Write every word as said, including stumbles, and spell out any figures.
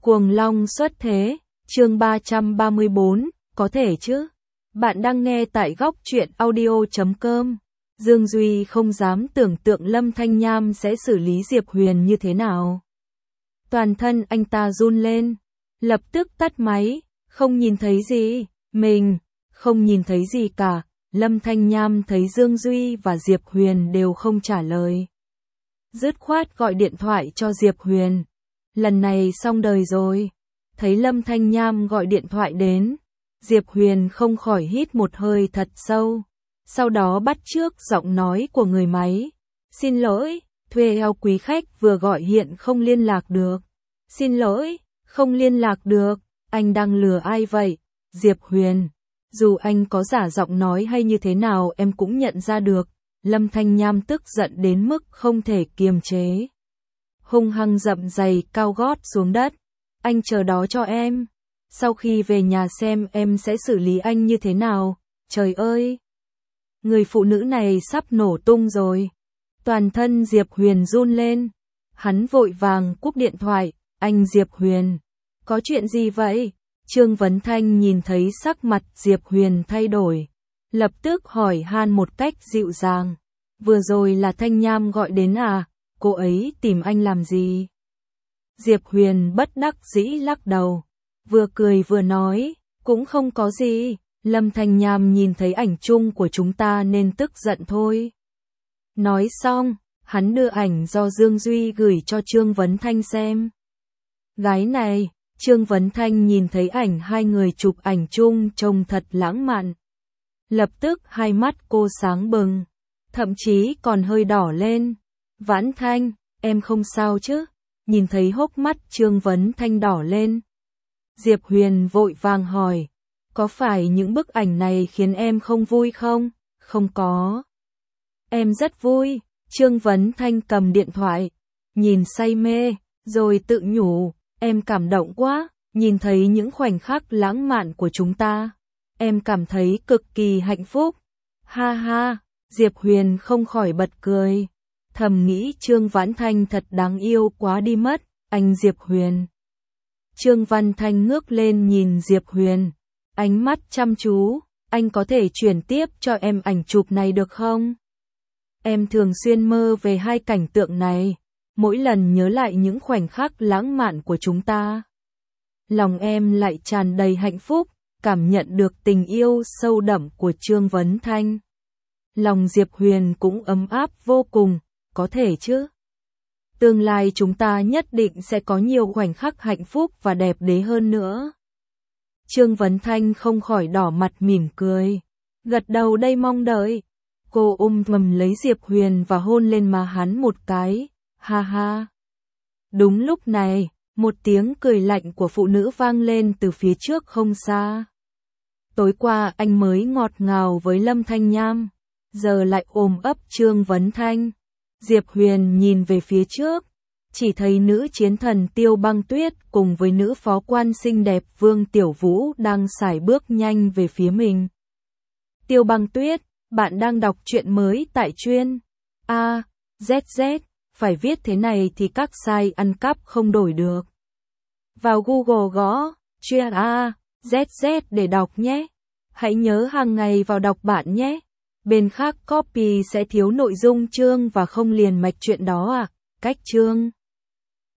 Cuồng Long xuất thế, chương ba trăm ba mươi bốn, có thể chứ? Bạn đang nghe tại góc truyện audio chấm com. Dương Duy không dám tưởng tượng Lâm Thanh Nham sẽ xử lý Diệp Huyền như thế nào. Toàn thân anh ta run lên, lập tức tắt máy, không nhìn thấy gì, mình, không nhìn thấy gì cả. Lâm Thanh Nham thấy Dương Duy và Diệp Huyền đều không trả lời. Dứt khoát gọi điện thoại cho Diệp Huyền. Lần này xong đời rồi. Thấy Lâm Thanh Nham gọi điện thoại đến, Diệp Huyền không khỏi hít một hơi thật sâu. Sau đó bắt chước giọng nói của người máy. Xin lỗi, thuê eo quý khách vừa gọi hiện không liên lạc được. Xin lỗi, không liên lạc được, anh đang lừa ai vậy? Diệp Huyền, dù anh có giả giọng nói hay như thế nào em cũng nhận ra được. Lâm Thanh Nham tức giận đến mức không thể kiềm chế. Hung hăng dậm giày cao gót xuống đất. Anh chờ đó cho em. Sau khi về nhà xem em sẽ xử lý anh như thế nào. Trời ơi! Người phụ nữ này sắp nổ tung rồi. Toàn thân Diệp Huyền run lên. Hắn vội vàng cúp điện thoại. Anh Diệp Huyền, có chuyện gì vậy? Trương Vấn Thanh nhìn thấy sắc mặt Diệp Huyền thay đổi. Lập tức hỏi han một cách dịu dàng. Vừa rồi là Thanh Nham gọi đến à? Cô ấy tìm anh làm gì? Diệp Huyền bất đắc dĩ lắc đầu. Vừa cười vừa nói, cũng không có gì. Lâm Thanh Nham nhìn thấy ảnh chung của chúng ta nên tức giận thôi. Nói xong, hắn đưa ảnh do Dương Duy gửi cho Trương Vấn Thanh xem. Gái này, Trương Vấn Thanh nhìn thấy ảnh hai người chụp ảnh chung trông thật lãng mạn. Lập tức hai mắt cô sáng bừng, thậm chí còn hơi đỏ lên. Vãn Thanh, em không sao chứ? Nhìn thấy hốc mắt Trương Vấn Thanh đỏ lên. Diệp Huyền vội vàng hỏi, có phải những bức ảnh này khiến em không vui không? Không có. Em rất vui. Trương Vấn Thanh cầm điện thoại, nhìn say mê, rồi tự nhủ, em cảm động quá, nhìn thấy những khoảnh khắc lãng mạn của chúng ta. Em cảm thấy cực kỳ hạnh phúc. Ha ha, Diệp Huyền không khỏi bật cười. Thầm nghĩ Trương Vãn Thanh thật đáng yêu quá đi mất, anh Diệp Huyền. Trương Văn Thanh ngước lên nhìn Diệp Huyền, ánh mắt chăm chú, anh có thể chuyển tiếp cho em ảnh chụp này được không? Em thường xuyên mơ về hai cảnh tượng này, mỗi lần nhớ lại những khoảnh khắc lãng mạn của chúng ta. Lòng em lại tràn đầy hạnh phúc, cảm nhận được tình yêu sâu đậm của Trương Vấn Thanh. Lòng Diệp Huyền cũng ấm áp vô cùng, có thể chứ? Tương lai chúng ta nhất định sẽ có nhiều khoảnh khắc hạnh phúc và đẹp đẽ hơn nữa. Trương Vấn Thanh không khỏi đỏ mặt mỉm cười, gật đầu đây mong đợi. Cô ôm mầm lấy Diệp Huyền và hôn lên má hắn một cái, ha ha. Đúng lúc này, một tiếng cười lạnh của phụ nữ vang lên từ phía trước không xa. Tối qua anh mới ngọt ngào với Lâm Thanh Nham, giờ lại ôm ấp Trương Vấn Thanh. Diệp Huyền nhìn về phía trước, chỉ thấy nữ chiến thần Tiêu Băng Tuyết cùng với nữ phó quan xinh đẹp Vương Tiểu Vũ đang sải bước nhanh về phía mình. Tiêu Băng Tuyết, bạn đang đọc truyện mới tại chuyên A Z Z, phải viết thế này thì các site ăn cắp không đổi được. Vào Google gõ chuyên A Z Z để đọc nhé. Hãy nhớ hàng ngày vào đọc bạn nhé. Bên khác copy sẽ thiếu nội dung chương và không liền mạch chuyện đó à. Cách chương